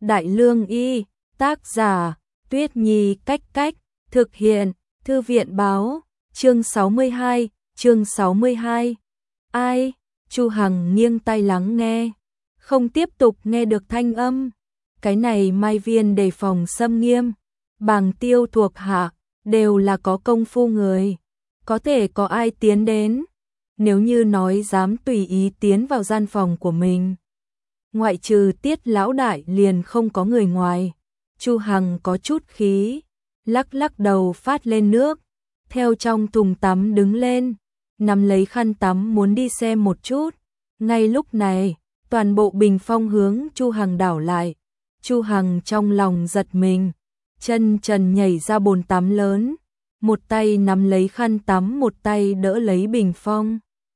Đại Lương Y, tác giả, Tuyết Nhi Cách Cách, thực hiện, Thư viện Báo, chương 62. Ai? Chu Hằng nghiêng tai lắng nghe, không tiếp tục nghe được thanh âm. Cái này Mai Viên đề phòng xâm nghiêm, Bàng Tiêu thuộc hạ, đều là có công phu người. Có thể có ai tiến đến? Nếu như nói dám tùy ý tiến vào gian phòng của mình, ngoại trừ Tiết lão đại liền không có người ngoài. Chu Hằng có chút khí, lắc lắc đầu phát lên nước, theo trong thùng tắm đứng lên, nắm lấy khăn tắm muốn đi xem một chút. Ngay lúc này, toàn bộ bình phong hướng Chu Hằng đảo lại. Chu Hằng trong lòng giật mình, chân trần nhảy ra bồn tắm lớn, một tay nắm lấy khăn tắm, một tay đỡ lấy bình phong.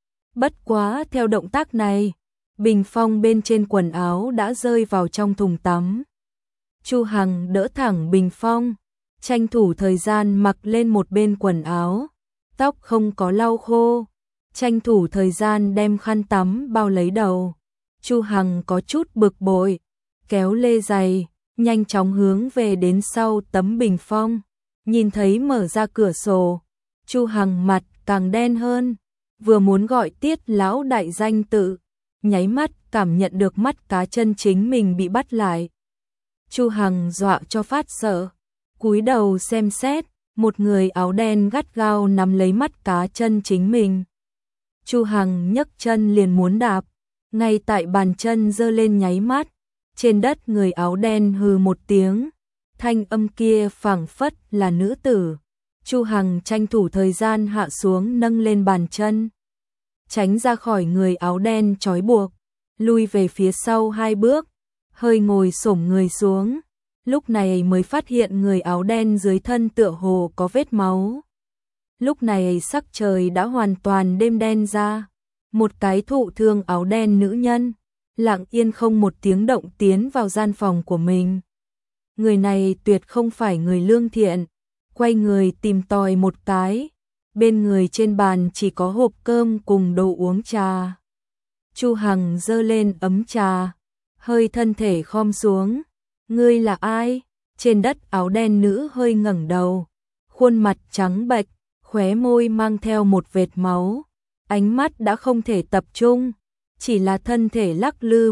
Bất quá theo động tác này, bình phong bên trên quần áo đã rơi vào trong thùng tắm. Chu Hằng đỡ thẳng bình phong, tranh thủ thời gian mặc lên một bên quần áo, tóc không có lau khô, tranh thủ thời gian đem khăn tắm bao lấy đầu. Chu Hằng có chút bực bội, kéo lê giày, nhanh chóng hướng về đến sau tấm bình phong, nhìn thấy mở ra cửa sổ. Chu Hằng mặt càng đen hơn, vừa muốn gọi Tiết lão đại danh tự, nháy mắt cảm nhận được mắt cá chân chính mình bị bắt lại. Chu Hằng dọa cho phát sợ, cúi đầu xem xét, một người áo đen gắt gao nắm lấy mắt cá chân chính mình. Chu Hằng nhấc chân liền muốn đạp, ngay tại bàn chân giơ lên nháy mắt, trên đất người áo đen hừ một tiếng, thanh âm kia phảng phất là nữ tử. Chu Hằng tranh thủ thời gian hạ xuống nâng lên bàn chân, tránh ra khỏi người áo đen trói buộc, lui về phía sau 2 bước, hơi ngồi xổm người xuống, lúc này mới phát hiện người áo đen dưới thân tựa hồ có vết máu. Lúc này sắc trời đã hoàn toàn đêm đen ra, một cái thụ thương áo đen nữ nhân, lặng yên không một tiếng động tiến vào gian phòng của mình. Người này tuyệt không phải người lương thiện, quay người tìm tòi một cái, bên người trên bàn chỉ có hộp cơm cùng đồ uống trà. Chu Hằng giơ lên ấm trà, hơi thân thể khom xuống. Ngươi là ai? Trên đất áo đen nữ hơi ngẩng đầu, khuôn mặt trắng bệch, khóe môi mang theo một vệt máu, ánh mắt đã không thể tập trung, chỉ là thân thể lắc lư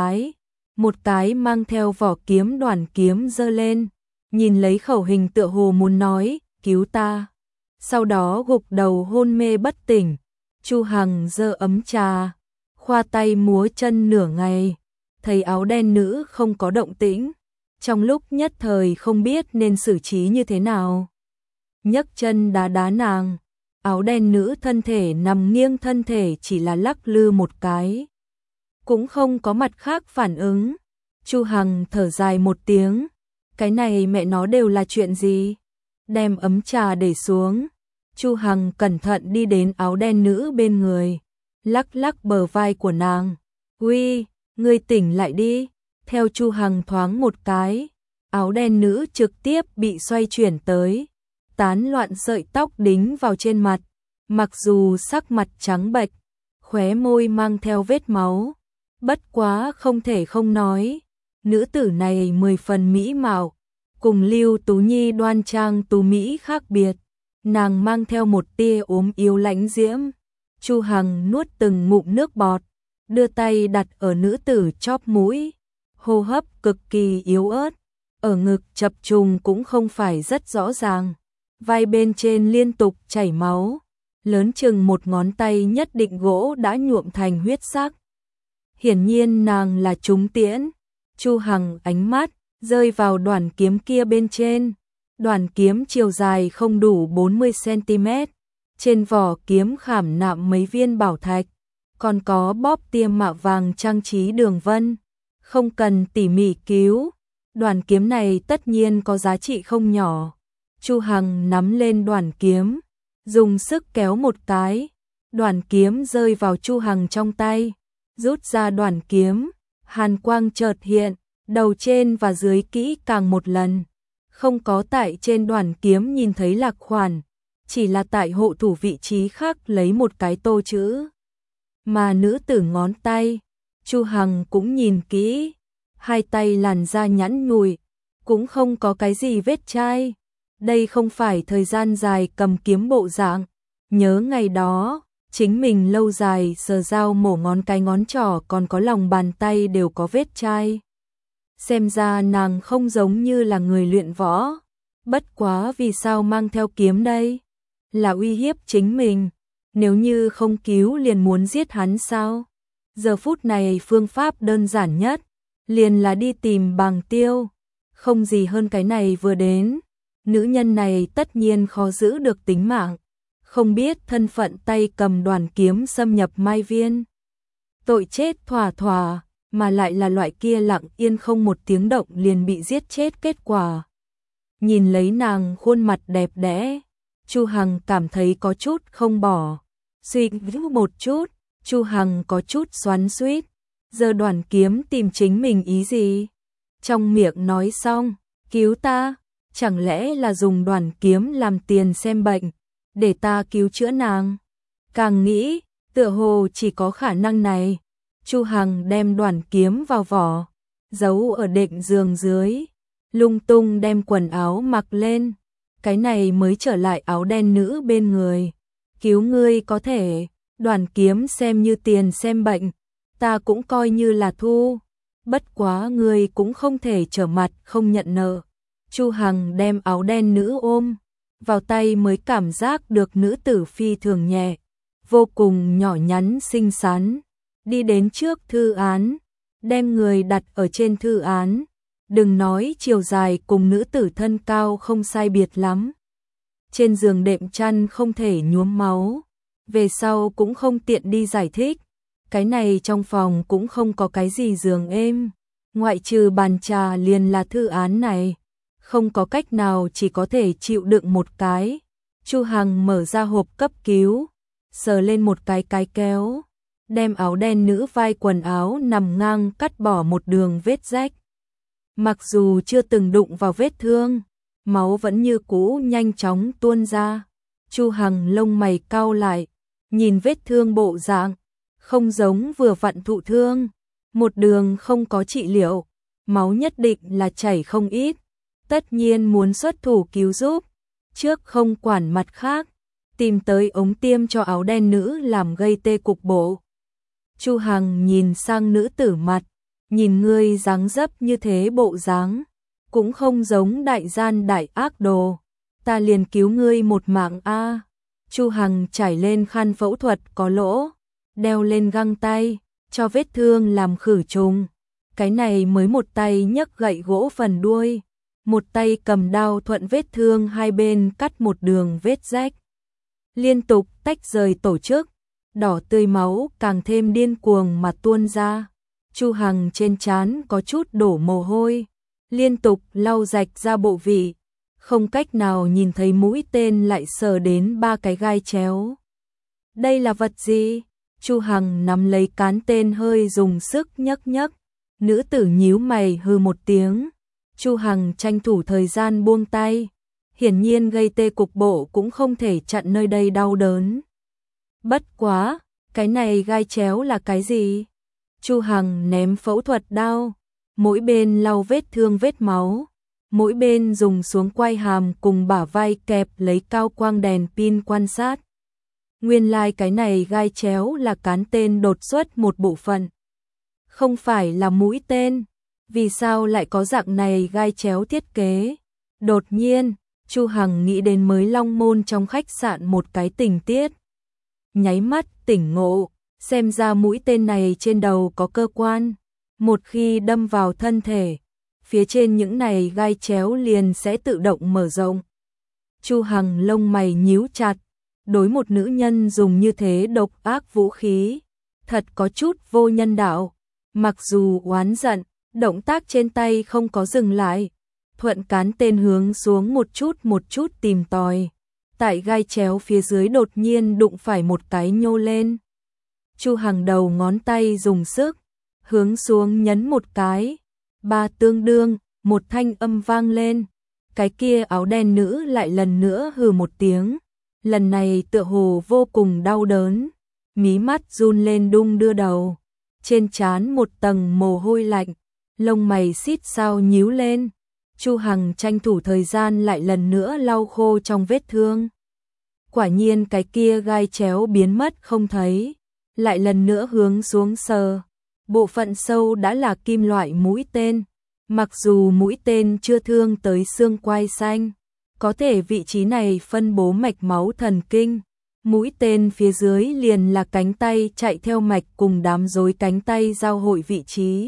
một cái mang theo vỏ kiếm đoàn kiếm giơ lên, nhìn lấy khẩu hình tựa hồ muốn nói, cứu ta. Sau đó gục đầu hôn mê bất tỉnh. Chu Hằng giơ ấm trà, khoa tay múa chân nửa ngày, thấy áo đen nữ không có động tĩnh, trong lúc nhất thời không biết nên xử trí như thế nào. Nhấc chân đá đá nàng, áo đen nữ thân thể nằm nghiêng, thân thể chỉ là lắc lư một cái, cũng không có mặt khác phản ứng. Chu Hằng thở dài một tiếng, cái này mẹ nó đều là chuyện gì? Đem ấm trà để xuống, Chu Hằng cẩn thận đi đến áo đen nữ bên người, lắc lắc bờ vai của nàng. Uy, ngươi tỉnh lại đi. Theo Chu Hằng thoáng một cái, áo đen nữ trực tiếp bị xoay chuyển tới, tán loạn sợi tóc đính vào trên mặt, mặc dù sắc mặt trắng bệch, khóe môi mang theo vết máu, bất quá không thể không nói, nữ tử này 10 phần mỹ mạo, cùng Lưu Tú Nhi đoan trang tú mỹ khác biệt, nàng mang theo một tia ốm yếu lãnh diễm. Chu Hằng nuốt từng ngụm nước bọt, đưa tay đặt ở nữ tử chóp mũi, hô hấp cực kỳ yếu ớt, ở ngực chập trùng cũng không phải rất rõ ràng, vai bên trên liên tục chảy máu, lớn chừng một ngón tay nhất định gỗ đã nhuộm thành huyết sắc. Hiển nhiên nàng là trúng tiễn. Chu Hằng ánh mắt rơi vào đoản kiếm kia bên trên, đoản kiếm chiều dài không đủ 40 cm, trên vỏ kiếm khảm nạm mấy viên bảo thạch, còn có bóp tia mạ vàng trang trí đường vân. Không cần tỉ mỉ cứu, đoản kiếm này tất nhiên có giá trị không nhỏ. Chu Hằng nắm lên đoản kiếm, dùng sức kéo một cái, đoản kiếm rơi vào Chu Hằng trong tay, rút ra đoản kiếm, hàn quang chợt hiện, đầu trên và dưới kỹ càng một lần, không có tại trên đoản kiếm nhìn thấy lạc khoản, chỉ là tại hộ thủ vị trí khác lấy một cái tô chữ. Mà nữ tử ngón tay, Chu Hằng cũng nhìn kỹ, hai tay làn da nhẵn nhụi, cũng không có cái gì vết chai. Đây không phải thời gian dài cầm kiếm bộ dạng, nhớ ngày đó, chính mình lâu dài sờ dao mổ ngón cái ngón trỏ còn có lòng bàn tay đều có vết chai. Xem ra nàng không giống như là người luyện võ. Bất quá vì sao mang theo kiếm đây? Là uy hiếp chính mình. Nếu như không cứu liền muốn giết hắn sao? Giờ phút này phương pháp đơn giản nhất, liền là đi tìm Bàng Tiêu. Không gì hơn cái này vừa đến. Nữ nhân này tất nhiên khó giữ được tính mạng. Không biết thân phận tay cầm đoàn kiếm xâm nhập Mai Viên. Tội chết thỏa thỏa, mà lại là loại kia lặng yên không một tiếng động liền bị giết chết kết quả. Nhìn lấy nàng khuôn mặt đẹp đẽ, Chu Hằng cảm thấy có chút không bỏ. Suy nghĩ một chút, Chu Hằng có chút xoắn xuýt. Giờ đoàn kiếm tìm chính mình ý gì? Trong miệng nói xong, cứu ta, chẳng lẽ là dùng đoàn kiếm làm tiền xem bệnh, để ta cứu chữa nàng? Càng nghĩ, tựa hồ chỉ có khả năng này. Chu Hằng đem đoàn kiếm vào vỏ, giấu ở đệm giường dưới, lung tung đem quần áo mặc lên. Cái này mới trở lại áo đen nữ bên người. Cứu ngươi có thể, đoàn kiếm xem như tiền xem bệnh, ta cũng coi như là thu. Bất quá ngươi cũng không thể trở mặt không nhận nợ. Chu Hằng đem áo đen nữ ôm vào tay mới cảm giác được nữ tử phi thường nhẹ, vô cùng nhỏ nhắn xinh xắn. Đi đến trước thư án, đem người đặt ở trên thư án. Đừng nói chiều dài cùng nữ tử thân cao không sai biệt lắm. Trên giường đệm chăn không thể nhuốm máu. Về sau cũng không tiện đi giải thích. Cái này trong phòng cũng không có cái gì giường êm. Ngoại trừ bàn trà liền là thư án này. Không có cách nào, chỉ có thể chịu đựng một cái. Chu Hằng mở ra hộp cấp cứu, sờ lên một cái kéo, đem áo đen nữ vai quần áo nằm ngang cắt bỏ một đường vết rách. Mặc dù chưa từng đụng vào vết thương, máu vẫn như cũ nhanh chóng tuôn ra. Chu Hằng lông mày cau lại, nhìn vết thương bộ dạng, không giống vừa vặn thụ thương, một đường không có trị liệu, máu nhất định là chảy không ít. Tất nhiên muốn xuất thủ cứu giúp, trước không quản mặt khác, tìm tới ống tiêm cho áo đen nữ làm gây tê cục bộ. Chu Hằng nhìn sang nữ tử mặt, nhìn ngươi dáng dấp như thế bộ dáng, cũng không giống đại gian đại ác đồ, ta liền cứu ngươi một mạng a. Chu Hằng trải lên khăn phẫu thuật có lỗ, đeo lên găng tay, cho vết thương làm khử trùng. Cái này mới một tay nhấc gậy gỗ phần đuôi, một tay cầm đao thuận vết thương hai bên cắt một đường vết rách. Liên tục tách rời tổ chức, đỏ tươi máu càng thêm điên cuồng mà tuôn ra. Chu Hằng trên trán có chút đổ mồ hôi, liên tục lau rạch ra bộ vị, không cách nào nhìn thấy mũi tên lại sờ đến ba cái gai chéo. Đây là vật gì? Chu Hằng nắm lấy cán tên hơi dùng sức nhấc nhấc, nữ tử nhíu mày hừ một tiếng. Chu Hằng tranh thủ thời gian buông tay, hiển nhiên gây tê cục bộ cũng không thể chặn nơi đây đau đớn. Bất quá, cái này gai chéo là cái gì? Chu Hằng ném phẫu thuật đao, mỗi bên lau vết thương vết máu, mỗi bên dùng xuống quai hàm cùng bả vai kẹp lấy cao quang đèn pin quan sát. Nguyên lai cái này gai chéo là cán tên đột xuất một bộ phận, không phải là mũi tên. Vì sao lại có dạng này gai chéo thiết kế? Đột nhiên, Chu Hằng nghĩ đến mới Long Môn trong khách sạn một cái tình tiết. Nháy mắt tỉnh ngộ, xem ra mũi tên này trên đầu có cơ quan. Một khi đâm vào thân thể, phía trên những này gai chéo liền sẽ tự động mở rộng. Chu Hằng lông mày nhíu chặt, đối một nữ nhân dùng như thế độc ác vũ khí, thật có chút vô nhân đạo. Mặc dù oán giận, động tác trên tay không có dừng lại, thuận cán tên hướng xuống một chút tìm tòi. Tại gai chéo phía dưới đột nhiên đụng phải một cái nhô lên. Chu Hằng đầu ngón tay dùng sức, hướng xuống nhấn một cái. Ba tương đương, một thanh âm vang lên. Cái kia áo đen nữ lại lần nữa hừ một tiếng. Lần này tựa hồ vô cùng đau đớn. Mí mắt run lên đung đưa đầu. Trên trán một tầng mồ hôi lạnh. lông mày xít sao nhíu lên. Chu Hằng tranh thủ thời gian lại lần nữa lau khô trong vết thương. Quả nhiên cái kia gai chéo biến mất không thấy, lại lần nữa hướng xuống sờ. Bộ phận sâu đã là kim loại mũi tên, mặc dù mũi tên chưa thương tới xương quai xanh, có thể vị trí này phân bố mạch máu thần kinh. Mũi tên phía dưới liền là cánh tay chạy theo mạch cùng đám rối cánh tay giao hội vị trí.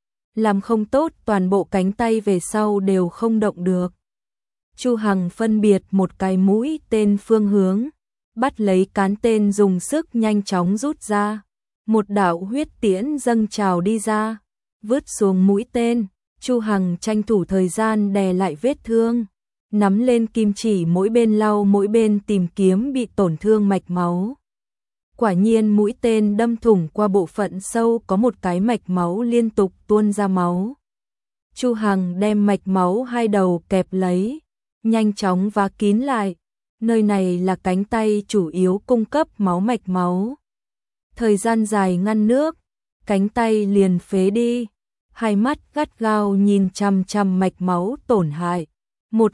Làm không tốt toàn bộ cánh tay về sau đều không động được. Chu Hằng phân biệt một cái mũi tên phương hướng, bắt lấy cán tên dùng sức nhanh chóng rút ra. Một đạo huyết tiễn dâng trào đi ra, vứt xuống mũi tên. Chu Hằng tranh thủ thời gian đè lại vết thương, nắm lên kim chỉ mỗi bên lau mỗi bên tìm kiếm bị tổn thương mạch máu. Quả nhiên mũi tên đâm thủng qua bộ phận sâu có một cái mạch máu liên tục tuôn ra máu. Chu Hằng đem mạch máu hai đầu kẹp lấy, nhanh chóng vá kín lại. Nơi này là cánh tay chủ yếu cung cấp máu mạch máu. Thời gian dài ngăn nước, cánh tay liền phế đi. Hai mắt gắt gao nhìn chằm chằm mạch máu tổn hại. Một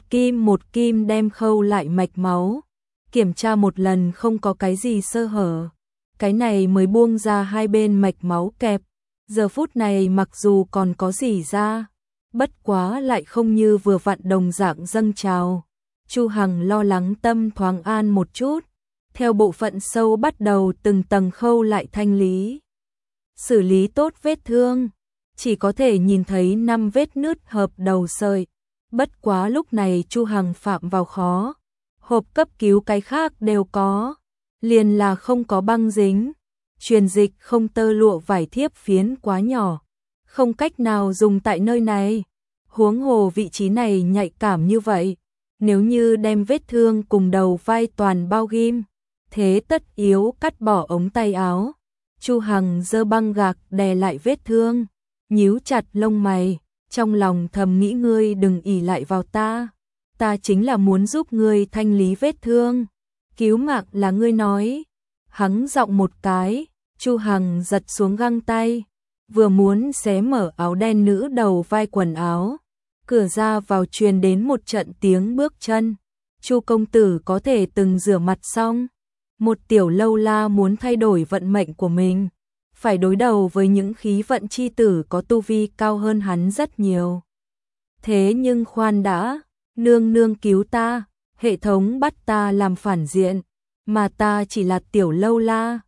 kim đem khâu lại mạch máu. Kiểm tra một lần không có cái gì sơ hở. Cái này mới buông ra hai bên mạch máu kẹp. Giờ phút này mặc dù còn có gì ra, bất quá lại không như vừa vặn đồng dạng dâng trào. Chu Hằng lo lắng tâm thoáng an một chút, theo bộ phận sâu bắt đầu từng tầng khâu lại thanh lý. Xử lý tốt vết thương, chỉ có thể nhìn thấy 5 vết nứt hợp đầu sợi. Bất quá lúc này Chu Hằng phạm vào khó, hộp cấp cứu cái khác đều có, liền là không có băng dính, truyền dịch không tơ lụa vải thiếp phiến quá nhỏ, không cách nào dùng tại nơi này. Huống hồ vị trí này nhạy cảm như vậy, nếu như đem vết thương cùng đầu vai toàn bao ghim, thế tất yếu cắt bỏ ống tay áo. Chu Hằng giơ băng gạc đè lại vết thương, nhíu chặt lông mày, trong lòng thầm nghĩ ngươi đừng ỷ lại vào ta chính là muốn giúp ngươi thanh lý vết thương, cứu mạng là ngươi nói. Hắng giọng một cái, Chu Hằng giật xuống găng tay, vừa muốn xé mở áo đen nữ đầu vai quần áo, cửa ra vào truyền đến một trận tiếng bước chân. Chu công tử có thể từng rửa mặt xong, một tiểu lâu la muốn thay đổi vận mệnh của mình, phải đối đầu với những khí vận chi tử có tu vi cao hơn hắn rất nhiều. Thế nhưng khoan đã, nương nương cứu ta, hệ thống bắt ta làm phản diện, mà ta chỉ là tiểu lâu la,